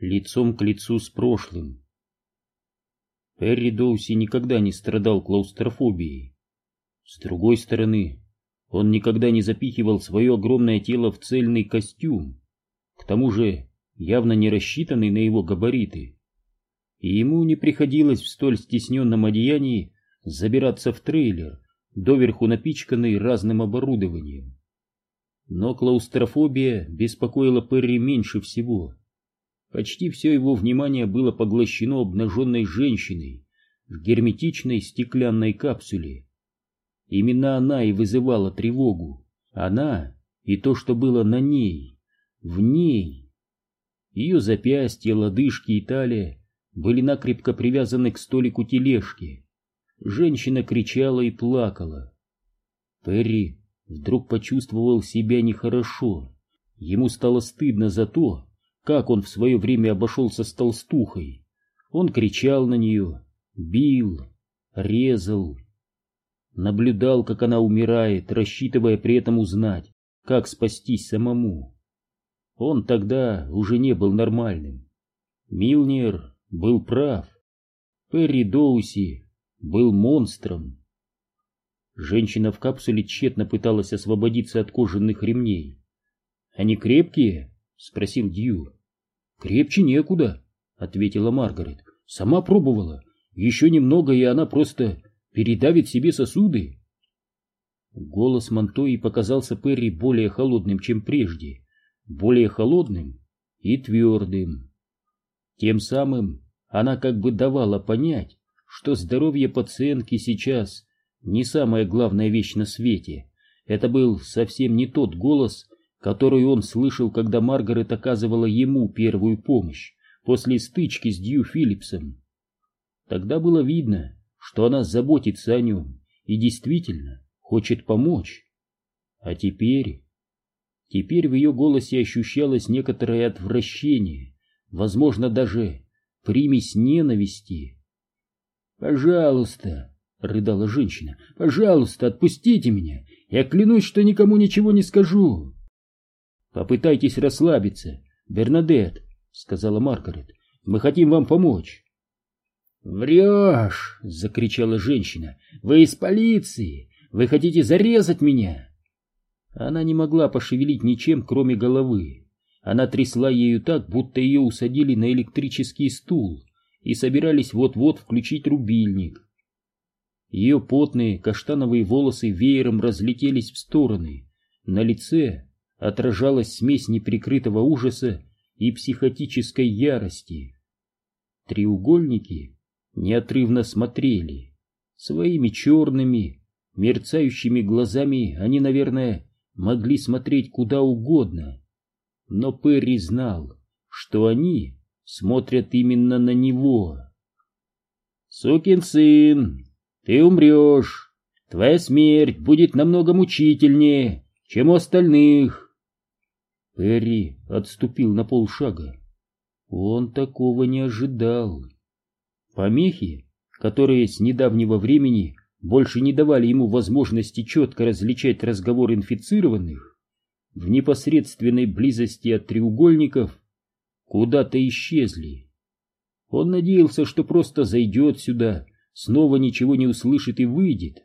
лицом к лицу с прошлым. Перри Доуси никогда не страдал клаустрофобией. С другой стороны, он никогда не запихивал свое огромное тело в цельный костюм, к тому же явно не рассчитанный на его габариты. И ему не приходилось в столь стесненном одеянии забираться в трейлер, доверху напичканный разным оборудованием. Но клаустрофобия беспокоила Перри меньше всего. Почти все его внимание было поглощено обнаженной женщиной в герметичной стеклянной капсуле. Именно она и вызывала тревогу. Она и то, что было на ней, в ней. Ее запястья, лодыжки и талия были накрепко привязаны к столику тележки. Женщина кричала и плакала. Перри вдруг почувствовал себя нехорошо. Ему стало стыдно за то, как он в свое время обошелся с толстухой. Он кричал на нее, бил, резал. Наблюдал, как она умирает, рассчитывая при этом узнать, как спастись самому. Он тогда уже не был нормальным. Милнер был прав. Перри Доуси был монстром. Женщина в капсуле тщетно пыталась освободиться от кожаных ремней. «Они крепкие?» — спросил Дью. «Крепче некуда», — ответила Маргарет. «Сама пробовала. Еще немного, и она просто передавит себе сосуды». Голос Монтои показался Перри более холодным, чем прежде. Более холодным и твердым. Тем самым она как бы давала понять, что здоровье пациентки сейчас не самая главная вещь на свете. Это был совсем не тот голос, который он слышал, когда Маргарет оказывала ему первую помощь после стычки с Дью Филлипсом. Тогда было видно, что она заботится о нем и действительно хочет помочь. А теперь в ее голосе ощущалось некоторое отвращение, возможно, даже примесь ненависти. «Пожалуйста», — рыдала женщина, — «пожалуйста, отпустите меня. Я клянусь, что никому ничего не скажу». «Попытайтесь расслабиться, Бернадет», — сказала Маргарет. «Мы хотим вам помочь». «Врешь!» — закричала женщина. «Вы из полиции! Вы хотите зарезать меня!» Она не могла пошевелить ничем, кроме головы. Она трясла ею так, будто ее усадили на электрический стул и собирались вот-вот включить рубильник. Ее потные каштановые волосы веером разлетелись в стороны. На лице отражалась смесь неприкрытого ужаса и психотической ярости. Треугольники неотрывно смотрели. Своими черными, мерцающими глазами они, наверное, могли смотреть куда угодно. Но Перри знал, что они смотрят именно на него. «Сукин сын, ты умрешь. Твоя смерть будет намного мучительнее, чем у остальных». Перри отступил на полшага. Он такого не ожидал. Помехи, которые с недавнего времени больше не давали ему возможности четко различать разговор инфицированных, в непосредственной близости от треугольников куда-то исчезли. Он надеялся, что просто зайдет сюда, снова ничего не услышит и выйдет.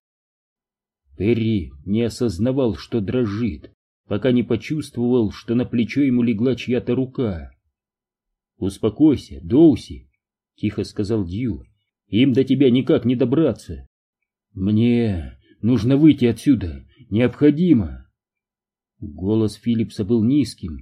Перри не осознавал, что дрожит, пока не почувствовал, что на плечо ему легла чья-то рука. «Успокойся, Доуси», — тихо сказал Дью, — «им до тебя никак не добраться». «Мне нужно выйти отсюда, необходимо». Голос Филлипса был низким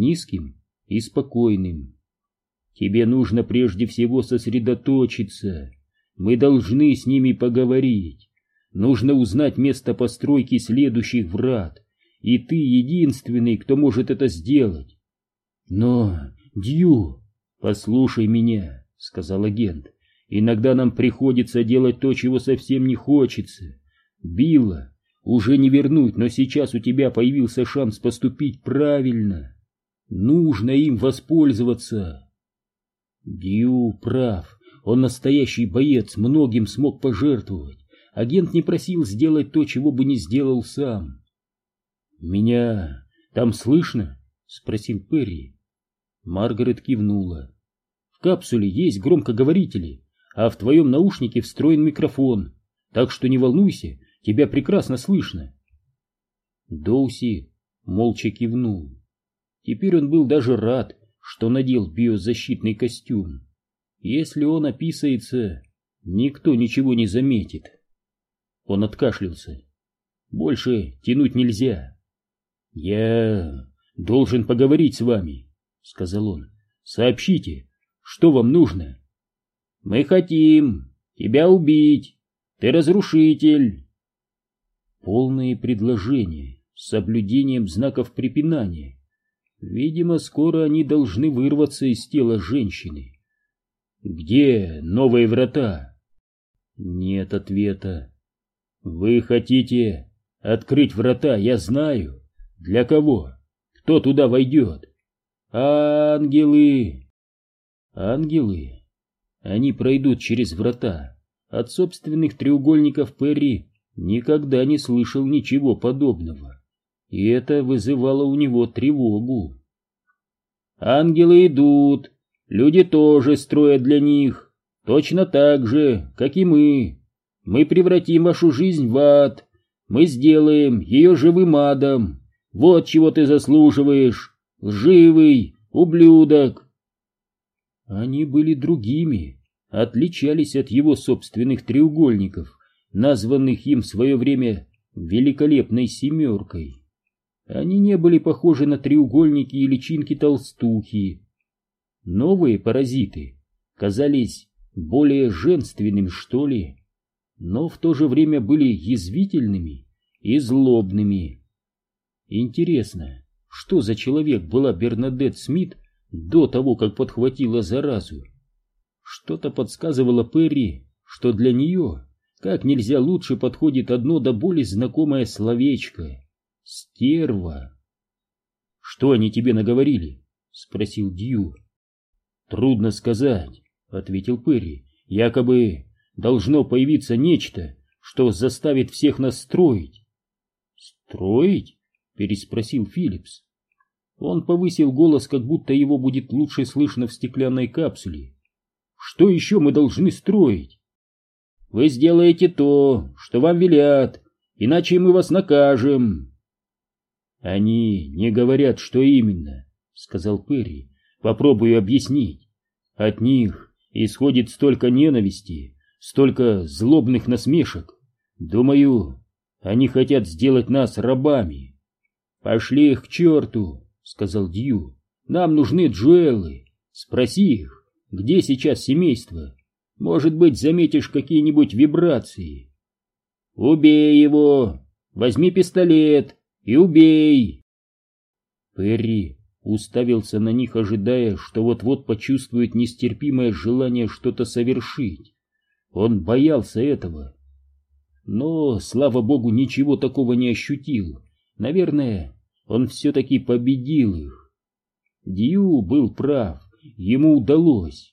и спокойным. «Тебе нужно прежде всего сосредоточиться. Мы должны с ними поговорить. Нужно узнать место постройки следующих врат, и ты единственный, кто может это сделать». «Но, Дью...» «Послушай меня», — сказал агент. «Иногда нам приходится делать то, чего совсем не хочется. Билла уже не вернуть, но сейчас у тебя появился шанс поступить правильно. Нужно им воспользоваться». Дью прав. Он настоящий боец, многим смог пожертвовать. Агент не просил сделать то, чего бы не сделал сам. «Меня там слышно?» — спросил Перри. Маргарет кивнула. В капсуле есть громкоговорители, а в твоем наушнике встроен микрофон, так что не волнуйся, тебя прекрасно слышно. Доуси молча кивнул. Теперь он был даже рад, что надел биозащитный костюм. Если он описается, никто ничего не заметит. Он откашлялся. Больше тянуть нельзя. «Я должен поговорить с вами», — сказал он. «Сообщите, что вам нужно?» «Мы хотим тебя убить. Ты разрушитель». Полные предложения с соблюдением знаков препинания. Видимо, скоро они должны вырваться из тела женщины. «Где новые врата?» Нет ответа. «Вы хотите открыть врата, я знаю. Для кого? Кто туда войдет?» «Ангелы!» «Ангелы? Они пройдут через врата. От собственных треугольников Перри никогда не слышал ничего подобного, и это вызывало у него тревогу. Ангелы идут, люди тоже строят для них, точно так же, как и мы. Мы превратим вашу жизнь в ад, мы сделаем ее живым адом. Вот чего ты заслуживаешь, лживый ублюдок. Они были другими, отличались от его собственных треугольников, названных им в свое время «великолепной семеркой». Они не были похожи на треугольники и личинки толстухи. Новые паразиты казались более женственными, что ли, но в то же время были язвительными и злобными. Интересно, что за человек была Бернадетт Смит до того, как подхватила заразу? Что-то подсказывало Перри, что для нее как нельзя лучше подходит одно до боли знакомое словечко — стерва. «Что они тебе наговорили?» — спросил Дью. «Трудно сказать», — ответил Перри. «Якобы должно появиться нечто, что заставит всех нас строить». «Строить?» — переспросил Филлипс. Он повысил голос, как будто его будет лучше слышно в стеклянной капсуле. «Что еще мы должны строить?» «Вы сделаете то, что вам велят, иначе мы вас накажем». «Они не говорят, что именно», — сказал Перри. «Попробую объяснить. От них исходит столько ненависти, столько злобных насмешек. Думаю, они хотят сделать нас рабами». «Пошли их к черту», — сказал Дью. «Нам нужны Джоэллы. Спроси их, где сейчас семейство. Может быть, заметишь какие-нибудь вибрации». «Убей его! Возьми пистолет и убей!» Перри уставился на них, ожидая, что вот-вот почувствует нестерпимое желание что-то совершить. Он боялся этого. Но, слава богу, ничего такого не ощутил. Наверное, он все-таки победил их. Дью был прав, ему удалось.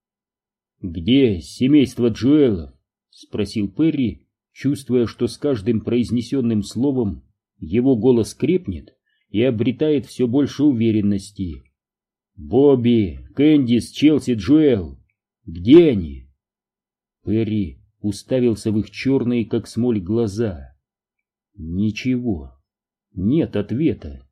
«Где семейство Джоэлов?» — спросил Перри, чувствуя, что с каждым произнесенным словом его голос крепнет и обретает все больше уверенности. «Бобби, Кэндис, Челси, Джоэл. Где они?» Перри уставился в их черные, как смоль, глаза. Ничего. Нет ответа.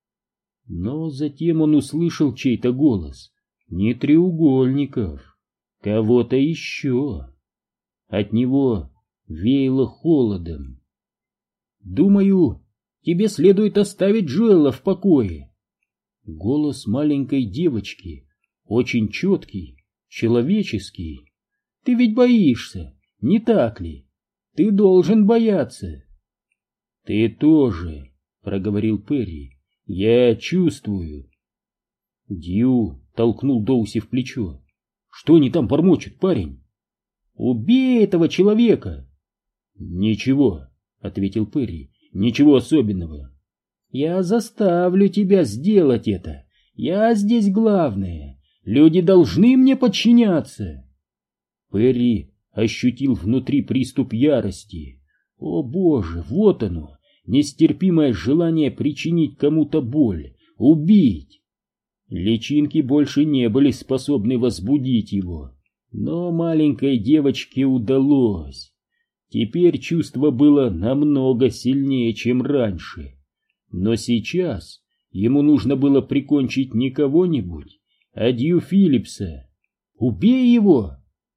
Но затем он услышал чей-то голос. Не треугольников. Кого-то еще. От него веяло холодом. «Думаю, тебе следует оставить Джоэла в покое». Голос маленькой девочки, очень четкий, человеческий. «Ты ведь боишься, не так ли? Ты должен бояться». «Ты тоже», — проговорил Перри. «Я чувствую». Дью толкнул Доуси в плечо. «Что они там бормочут, парень?» «Убей этого человека!» «Ничего», — ответил Перри, — «ничего особенного». «Я заставлю тебя сделать это. Я здесь главное. Люди должны мне подчиняться». Перри ощутил внутри приступ ярости. О боже, вот оно, нестерпимое желание причинить кому-то боль, убить. Личинки больше не были способны возбудить его, но маленькой девочке удалось. Теперь чувство было намного сильнее, чем раньше. Но сейчас ему нужно было прикончить не кого-нибудь, а Дью Филлипса. «Убей его!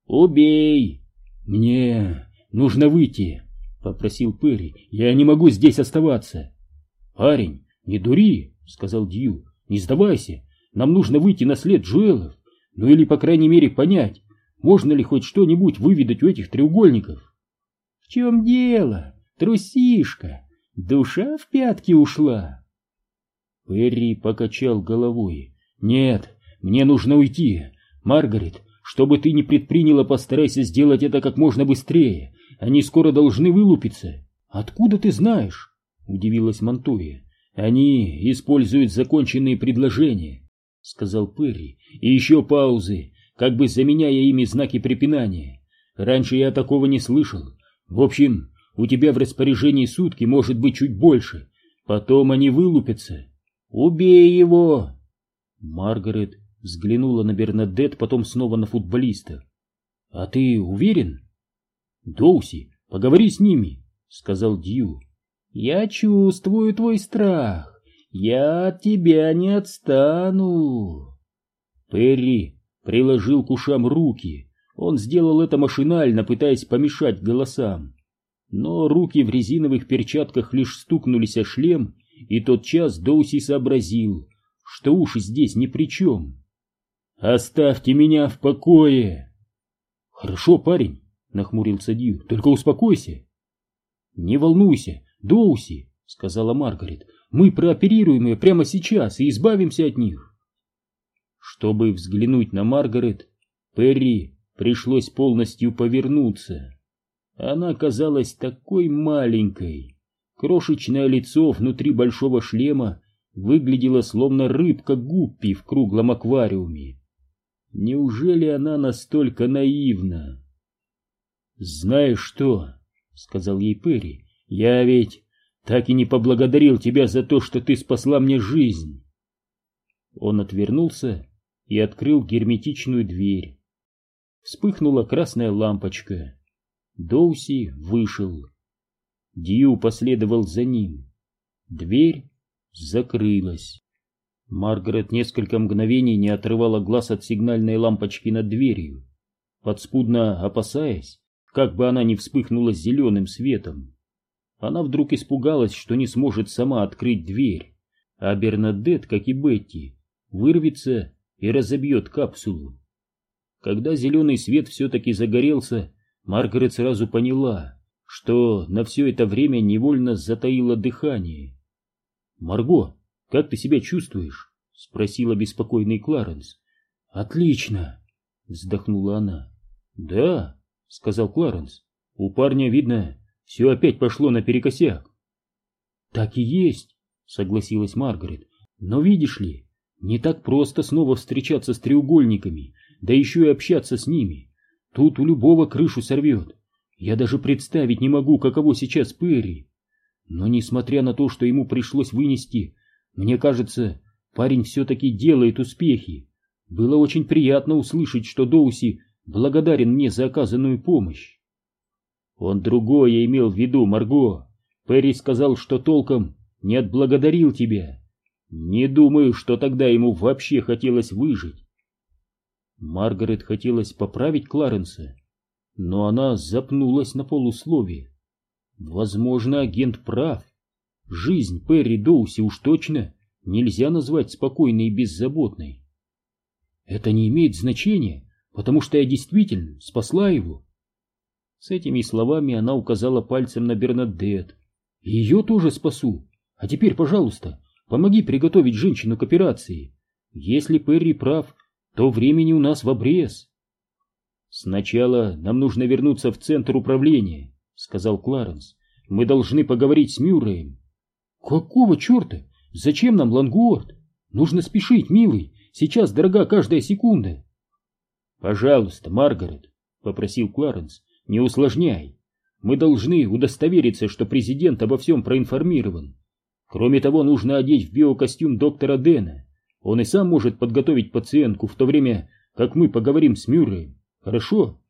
Убей!» «Мне нужно выйти», — попросил Перри. «Я не могу здесь оставаться». «Парень, не дури», — сказал Дью. «Не сдавайся. Нам нужно выйти на след Джоэлов. Ну или, по крайней мере, понять, можно ли хоть что-нибудь выведать у этих треугольников». «В чем дело, трусишка? Душа в пятки ушла?» Перри покачал головой. «Нет, мне нужно уйти. Маргарет, что бы ты ни предприняла, постарайся сделать это как можно быстрее. Они скоро должны вылупиться». «Откуда ты знаешь?» — удивилась Монтоя. «Они используют законченные предложения», — сказал Перри. «И еще паузы, как бы заменяя ими знаки препинания. Раньше я такого не слышал. В общем, у тебя в распоряжении сутки, может быть, чуть больше. Потом они вылупятся. Убей его!» Маргарет взглянула на Бернадетт, потом снова на футболиста. «А ты уверен?» «Доуси, поговори с ними», — сказал Дью. «Я чувствую твой страх. Я от тебя не отстану». Перри приложил к ушам руки. Он сделал это машинально, пытаясь помешать голосам. Но руки в резиновых перчатках лишь стукнулись о шлем, и тотчас Доуси сообразил, что уши здесь ни при чем. «Оставьте меня в покое!» «Хорошо, парень», — нахмурился Дью, — «только успокойся». «Не волнуйся, Доуси», — сказала Маргарет, — «мы прооперируем ее прямо сейчас и избавимся от них». Чтобы взглянуть на Маргарет, Перри пришлось полностью повернуться. Она казалась такой маленькой. Крошечное лицо внутри большого шлема выглядело словно рыбка гуппи в круглом аквариуме. Неужели она настолько наивна? «Знаешь что?» — сказал ей Перри. «Я ведь так и не поблагодарил тебя за то, что ты спасла мне жизнь». Он отвернулся и открыл герметичную дверь. Вспыхнула красная лампочка. Доуси вышел. Дью последовал за ним. Дверь закрылась. Маргарет несколько мгновений не отрывала глаз от сигнальной лампочки над дверью, подспудно опасаясь, как бы она не вспыхнула зеленым светом. Она вдруг испугалась, что не сможет сама открыть дверь, а Бернадетт, как и Бетти, вырвется и разобьет капсулу. Когда зеленый свет все-таки загорелся, Маргарет сразу поняла, что на все это время невольно затаила дыхание. «Марго, как ты себя чувствуешь?» — спросил обеспокоенный Кларенс. «Отлично!» — вздохнула она. «Да», — сказал Кларенс, — «у парня, видно, все опять пошло наперекосяк». «Так и есть», — согласилась Маргарет, — «но видишь ли, не так просто снова встречаться с треугольниками, да еще и общаться с ними. Тут у любого крышу сорвет. Я даже представить не могу, каково сейчас Перри. Но несмотря на то, что ему пришлось вынести, мне кажется, парень все-таки делает успехи. Было очень приятно услышать, что Доуси благодарен мне за оказанную помощь». «Он другое имел в виду, Марго. Перри сказал, что толком не отблагодарил тебя. Не думаю, что тогда ему вообще хотелось выжить». Маргарет хотелось поправить Кларенса, но она запнулась на полуслове. Возможно, агент прав. Жизнь Перри Доуси уж точно нельзя назвать спокойной и беззаботной. «Это не имеет значения, потому что я действительно спасла его». С этими словами она указала пальцем на Бернадетт. «Ее тоже спасу. А теперь, пожалуйста, помоги приготовить женщину к операции. Если Перри прав, то времени у нас в обрез». «Сначала нам нужно вернуться в центр управления», — сказал Кларенс. «Мы должны поговорить с Мюрреем». «Какого черта? Зачем нам Лангуорт? Нужно спешить, милый. Сейчас дорога каждая секунда». «Пожалуйста, Маргарет», — попросил Кларенс, — «не усложняй. Мы должны удостовериться, что президент обо всем проинформирован. Кроме того, нужно одеть в биокостюм доктора Дэна. Он и сам может подготовить пациентку в то время, как мы поговорим с Мюрреем. Хорошо?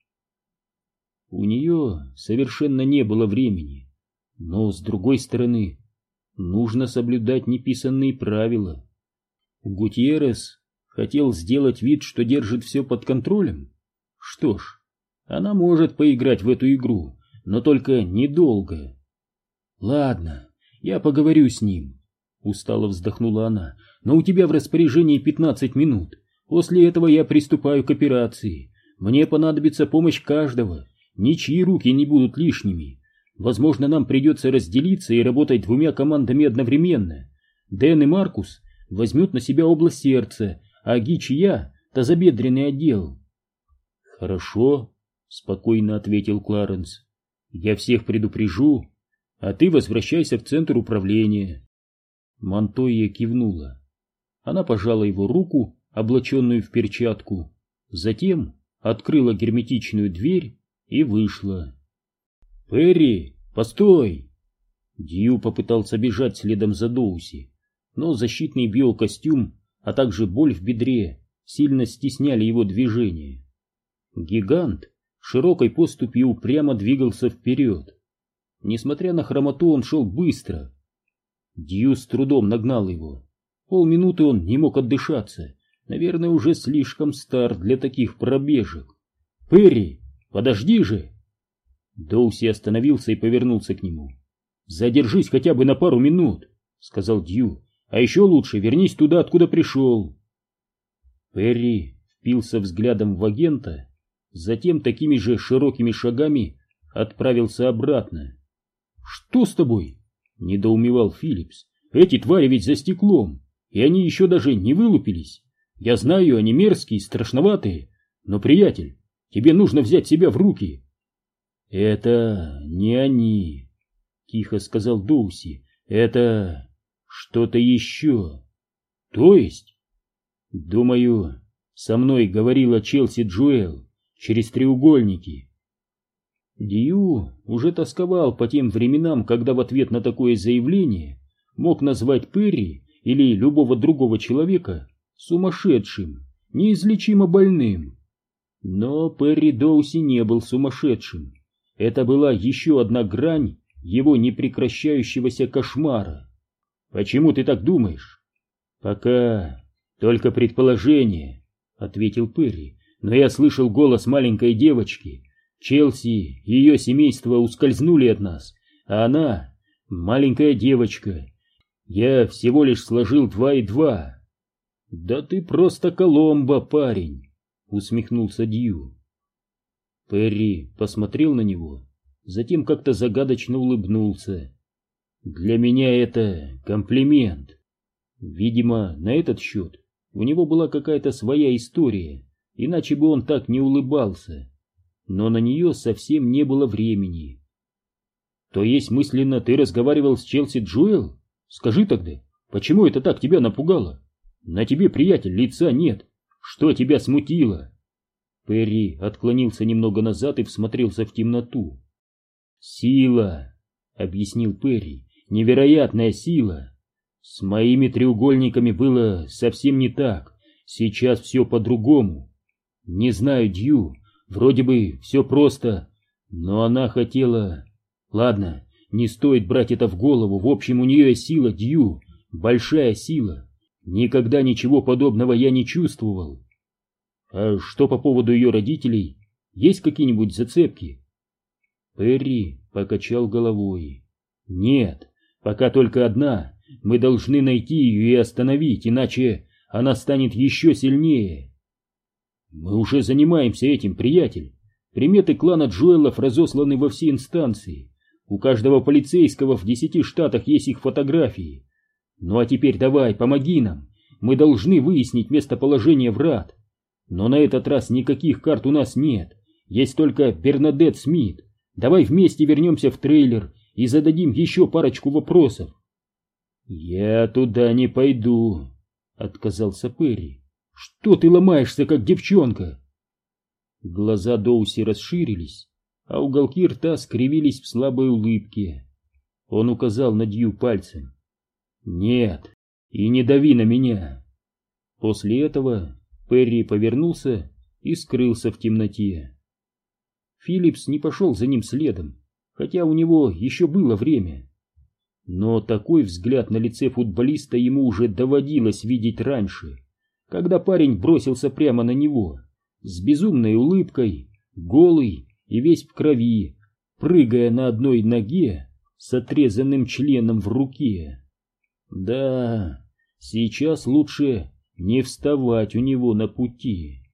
У нее совершенно не было времени. Но, с другой стороны, нужно соблюдать неписанные правила. Гутьеррес хотел сделать вид, что держит все под контролем. Что ж, она может поиграть в эту игру, но только недолго. Ладно, я поговорю с ним, устало вздохнула она, но у тебя в распоряжении 15 минут. После этого я приступаю к операции. Мне понадобится помощь каждого, ничьи руки не будут лишними. Возможно, нам придется разделиться и работать двумя командами одновременно. Дэн и Маркус возьмут на себя область сердца, а Гич и я — тазобедренный отдел. Хорошо, спокойно ответил Кларенс. Я всех предупрежу, а ты возвращайся в центр управления. Монтойя кивнула. Она пожала его руку, облаченную в перчатку, затем открыла герметичную дверь и вышла. «Перри, постой!» Дью попытался бежать следом за Доуси, но защитный биокостюм, а также боль в бедре сильно стесняли его движение. Гигант широкой поступью упрямо двигался вперед. Несмотря на хромоту, он шел быстро. Дью с трудом нагнал его. Полминуты он не мог отдышаться. Наверное, уже слишком стар для таких пробежек. «Перри, подожди же!» Доуси остановился и повернулся к нему. «Задержись хотя бы на пару минут», — сказал Дью. «А еще лучше вернись туда, откуда пришел». Перри впился взглядом в агента, затем такими же широкими шагами отправился обратно. «Что с тобой?» — недоумевал Филлипс. «Эти твари ведь за стеклом, и они еще даже не вылупились. Я знаю, они мерзкие, страшноватые, но, приятель, тебе нужно взять себя в руки». «Это не они», — тихо сказал Доуси. «Это что-то еще». «То есть?» «Думаю, со мной говорила Челси Джоэл через треугольники». Дью уже тосковал по тем временам, когда в ответ на такое заявление мог назвать Перри или любого другого человека сумасшедшим, неизлечимо больным. Но Перри Доуси не был сумасшедшим. Это была еще одна грань его непрекращающегося кошмара. «Почему ты так думаешь?» «Пока только предположение», — ответил Перри. «Но я слышал голос маленькой девочки. Челси и ее семейство ускользнули от нас, а она — маленькая девочка. Я всего лишь сложил 2 и 2. «Да ты просто Коломбо, парень», — усмехнулся Дью. Перри посмотрел на него, затем как-то загадочно улыбнулся. «Для меня это комплимент». Видимо, на этот счет у него была какая-то своя история, иначе бы он так не улыбался. Но на нее совсем не было времени. «То есть мысленно ты разговаривал с Челси Джоэл? Скажи тогда, почему это так тебя напугало? На тебе, приятель, лица нет. Что тебя смутило?» Перри отклонился немного назад и всмотрелся в темноту. «Сила», — объяснил Перри, — «невероятная сила. С моими треугольниками было совсем не так. Сейчас все по-другому. Не знаю, Дью, вроде бы все просто, но она хотела... Ладно, не стоит брать это в голову. В общем, у нее сила, Дью, большая сила. Никогда ничего подобного я не чувствовал. А что по поводу ее родителей? Есть какие-нибудь зацепки?» Перри покачал головой. «Нет, пока только одна. Мы должны найти ее и остановить, иначе она станет еще сильнее». «Мы уже занимаемся этим, приятель. Приметы клана Джоэлов разосланы во все инстанции. У каждого полицейского в 10 штатах есть их фотографии. Ну а теперь давай, помоги нам. Мы должны выяснить местоположение врат. Но на этот раз никаких карт у нас нет. Есть только Бернадетт Смит. Давай вместе вернемся в трейлер и зададим еще парочку вопросов». «Я туда не пойду», — отказался Перри. «Что ты ломаешься, как девчонка?» Глаза Доуси расширились, а уголки рта скривились в слабой улыбке. Он указал на Дью пальцем. «Нет, и не дави на меня». После этого Перри повернулся и скрылся в темноте. Филлипс не пошел за ним следом, хотя у него еще было время. Но такой взгляд на лице футболиста ему уже доводилось видеть раньше, когда парень бросился прямо на него, с безумной улыбкой, голый и весь в крови, прыгая на одной ноге с отрезанным членом в руке. Да, сейчас лучше не вставать у него на пути.